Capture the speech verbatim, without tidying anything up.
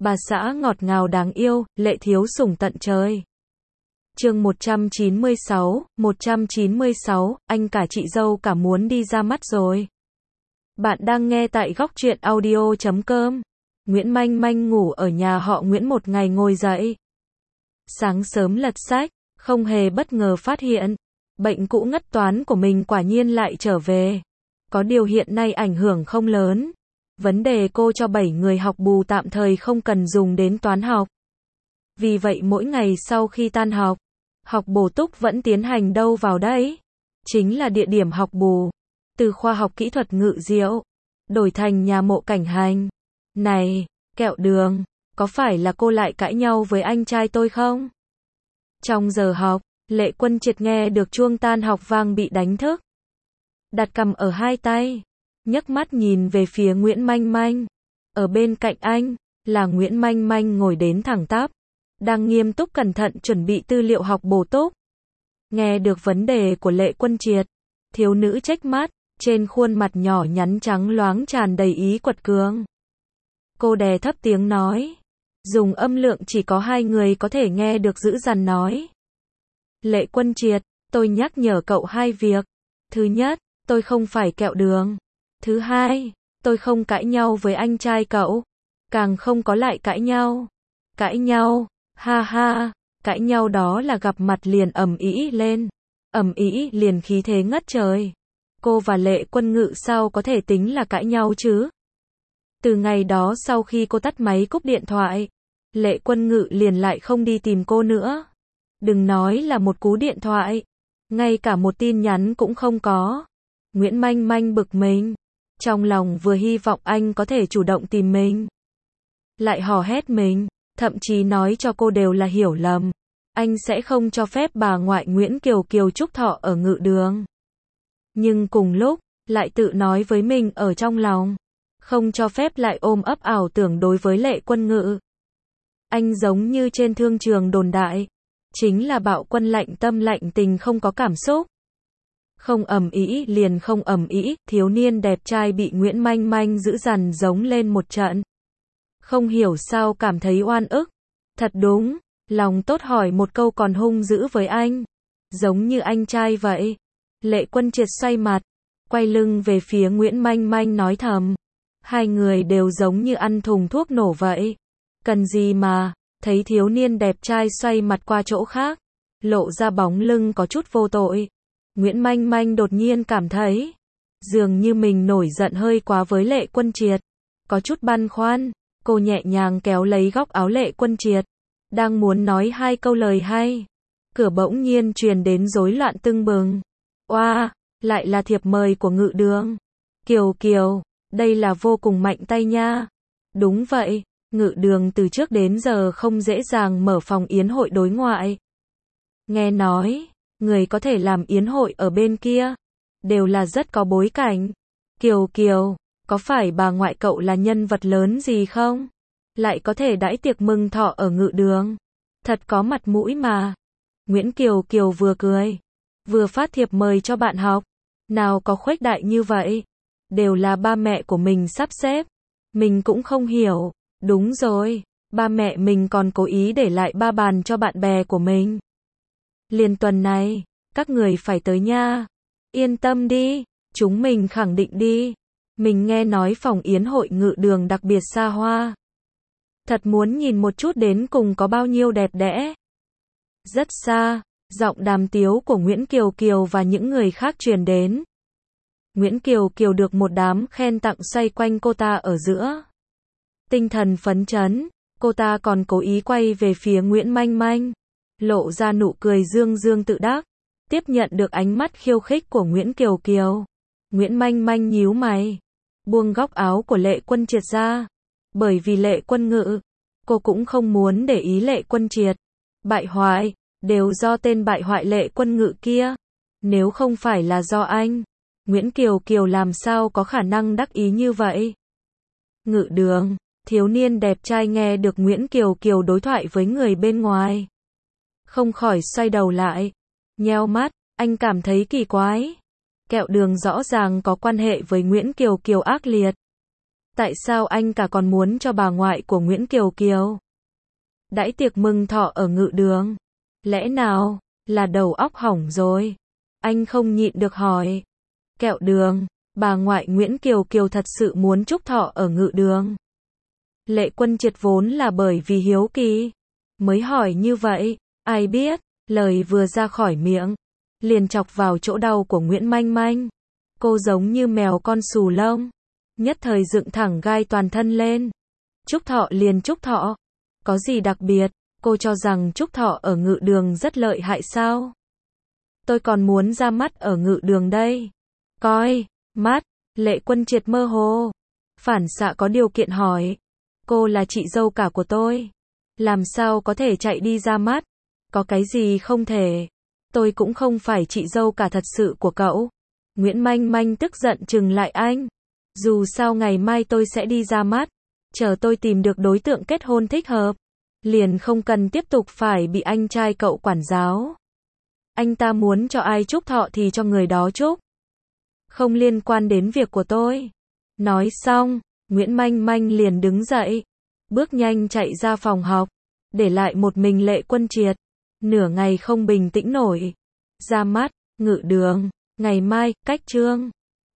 bà xã ngọt ngào đáng yêu, lệ thiếu sủng tận trời. Chương một trăm chín mươi sáu, một trăm chín mươi sáu, anh cả chị dâu cả muốn đi ra mắt rồi. Bạn đang nghe tại góc truyện audio chấm com. Nguyễn Manh Manh ngủ ở nhà họ Nguyễn một ngày ngồi dậy. Sáng sớm lật sách, không hề bất ngờ phát hiện, bệnh cũ ngất toán của mình quả nhiên lại trở về. Có điều hiện nay ảnh hưởng không lớn. Vấn đề cô cho bảy người học bù tạm thời không cần dùng đến toán học. Vì vậy mỗi ngày sau khi tan học, học bổ túc vẫn tiến hành đâu vào đấy. Chính là địa điểm học bù. Từ khoa học kỹ thuật Ngự Diệu, đổi thành nhà mộ Cảnh Hành. Này, Kẹo Đường, có phải là cô lại cãi nhau với anh trai tôi không? Trong giờ học, Lệ Quân Triệt nghe được chuông tan học vang bị đánh thức. Đặt cằm ở hai tay, nhấc mắt nhìn về phía Nguyễn Manh Manh. Ở bên cạnh anh, là Nguyễn Manh Manh ngồi đến thẳng tắp, đang nghiêm túc cẩn thận chuẩn bị tư liệu học bổ túc. Nghe được vấn đề của Lệ Quân Triệt, thiếu nữ chếch mắt, trên khuôn mặt nhỏ nhắn trắng loáng tràn đầy ý quật cường. Cô đè thấp tiếng nói, dùng âm lượng chỉ có hai người có thể nghe được dữ dằn nói. Lệ Quân Triệt, tôi nhắc nhở cậu hai việc. Thứ nhất, tôi không phải Kẹo Đường. Thứ hai, tôi không cãi nhau với anh trai cậu. Càng không có lại cãi nhau. Cãi nhau, ha ha, cãi nhau đó là gặp mặt liền ầm ĩ lên. Ầm ĩ liền khí thế ngất trời. Cô và Lệ Quân Ngự sao có thể tính là cãi nhau chứ? Từ ngày đó sau khi cô tắt máy cúp điện thoại, Lệ Quân Ngự liền lại không đi tìm cô nữa. Đừng nói là một cú điện thoại, ngay cả một tin nhắn cũng không có. Nguyễn Manh Manh bực mình, trong lòng vừa hy vọng anh có thể chủ động tìm mình, lại hò hét mình, thậm chí nói cho cô đều là hiểu lầm. Anh sẽ không cho phép bà ngoại Nguyễn Kiều Kiều chúc thọ ở Ngự Đường. Nhưng cùng lúc, lại tự nói với mình ở trong lòng, không cho phép lại ôm ấp ảo tưởng đối với Lệ Quân Ngự. Anh giống như trên thương trường đồn đại, chính là bạo quân lạnh tâm lạnh tình không có cảm xúc. Không ầm ĩ liền không ầm ĩ, thiếu niên đẹp trai bị Nguyễn Manh Manh giữ dằn giống lên một trận. Không hiểu sao cảm thấy oan ức. Thật đúng, lòng tốt hỏi một câu còn hung dữ với anh. Giống như anh trai vậy. Lệ Quân Triệt xoay mặt, quay lưng về phía Nguyễn Manh Manh nói thầm. Hai người đều giống như ăn thùng thuốc nổ vậy. Cần gì mà, thấy thiếu niên đẹp trai xoay mặt qua chỗ khác, lộ ra bóng lưng có chút vô tội. Nguyễn Manh Manh đột nhiên cảm thấy, dường như mình nổi giận hơi quá với Lệ Quân Triệt. Có chút băn khoăn, cô nhẹ nhàng kéo lấy góc áo Lệ Quân Triệt, đang muốn nói hai câu lời hay. Cửa bỗng nhiên truyền đến rối loạn tưng bừng. Oa, lại là thiệp mời của Ngự Đường. Kiều Kiều, đây là vô cùng mạnh tay nha. Đúng vậy, Ngự Đường từ trước đến giờ không dễ dàng mở phòng yến hội đối ngoại. Nghe nói, người có thể làm yến hội ở bên kia, đều là rất có bối cảnh. Kiều Kiều, có phải bà ngoại cậu là nhân vật lớn gì không? Lại có thể đãi tiệc mừng thọ ở Ngự Đường. Thật có mặt mũi mà. Nguyễn Kiều Kiều vừa cười, vừa phát thiệp mời cho bạn học. Nào có khuếch đại như vậy. Đều là ba mẹ của mình sắp xếp. Mình cũng không hiểu. Đúng rồi, ba mẹ mình còn cố ý để lại ba bàn cho bạn bè của mình. Liền tuần này, các người phải tới nha. Yên tâm đi, chúng mình khẳng định đi. Mình nghe nói phòng yến hội Ngự Đường đặc biệt xa hoa. Thật muốn nhìn một chút đến cùng có bao nhiêu đẹp đẽ. Rất xa, giọng đàm tiếu của Nguyễn Kiều Kiều và những người khác truyền đến. Nguyễn Kiều Kiều được một đám khen tặng xoay quanh cô ta ở giữa. Tinh thần phấn chấn, cô ta còn cố ý quay về phía Nguyễn Manh Manh, lộ ra nụ cười dương dương tự đắc, tiếp nhận được ánh mắt khiêu khích của Nguyễn Kiều Kiều. Nguyễn Manh Manh nhíu mày, buông góc áo của Lệ Quân Triệt ra, bởi vì Lệ Quân Ngự, cô cũng không muốn để ý Lệ Quân Triệt. Bại hoại, đều do tên bại hoại Lệ Quân Ngự kia, nếu không phải là do anh, Nguyễn Kiều Kiều làm sao có khả năng đắc ý như vậy. Ngự Đường, thiếu niên đẹp trai nghe được Nguyễn Kiều Kiều đối thoại với người bên ngoài, không khỏi xoay đầu lại, nheo mắt, anh cảm thấy kỳ quái. Kẹo Đường rõ ràng có quan hệ với Nguyễn Kiều Kiều ác liệt. Tại sao anh cả còn muốn cho bà ngoại của Nguyễn Kiều Kiều đãi tiệc mừng thọ ở Ngự Đường? Lẽ nào là đầu óc hỏng rồi? Anh không nhịn được hỏi. Kẹo đường, bà ngoại Nguyễn Kiều Kiều thật sự muốn chúc thọ ở Ngự Đường? Lệ Quân Triệt vốn là bởi vì hiếu kỳ mới hỏi như vậy, ai biết, lời vừa ra khỏi miệng liền chọc vào chỗ đau của Nguyễn Manh Manh. Cô giống như mèo con xù lông, nhất thời dựng thẳng gai toàn thân lên. Chúc thọ liền chúc thọ, có gì đặc biệt? Cô cho rằng chúc thọ ở Ngự Đường rất lợi hại sao? Tôi còn muốn ra mắt ở Ngự Đường đây. Coi, mắt, Lệ Quân Triệt mơ hồ, phản xạ có điều kiện hỏi. Cô là chị dâu cả của tôi, làm sao có thể chạy đi ra mắt? Có cái gì không thể? Tôi cũng không phải chị dâu cả thật sự của cậu. Nguyễn Manh Manh tức giận trừng lại anh. Dù sao ngày mai tôi sẽ đi ra mắt, chờ tôi tìm được đối tượng kết hôn thích hợp, liền không cần tiếp tục phải bị anh trai cậu quản giáo. Anh ta muốn cho ai chúc thọ thì cho người đó chúc, không liên quan đến việc của tôi. Nói xong, Nguyễn Manh Manh liền đứng dậy, bước nhanh chạy ra phòng học, để lại một mình Lệ Quân Triệt, nửa ngày không bình tĩnh nổi. Ra mắt, Ngự Đường, ngày mai, cách chương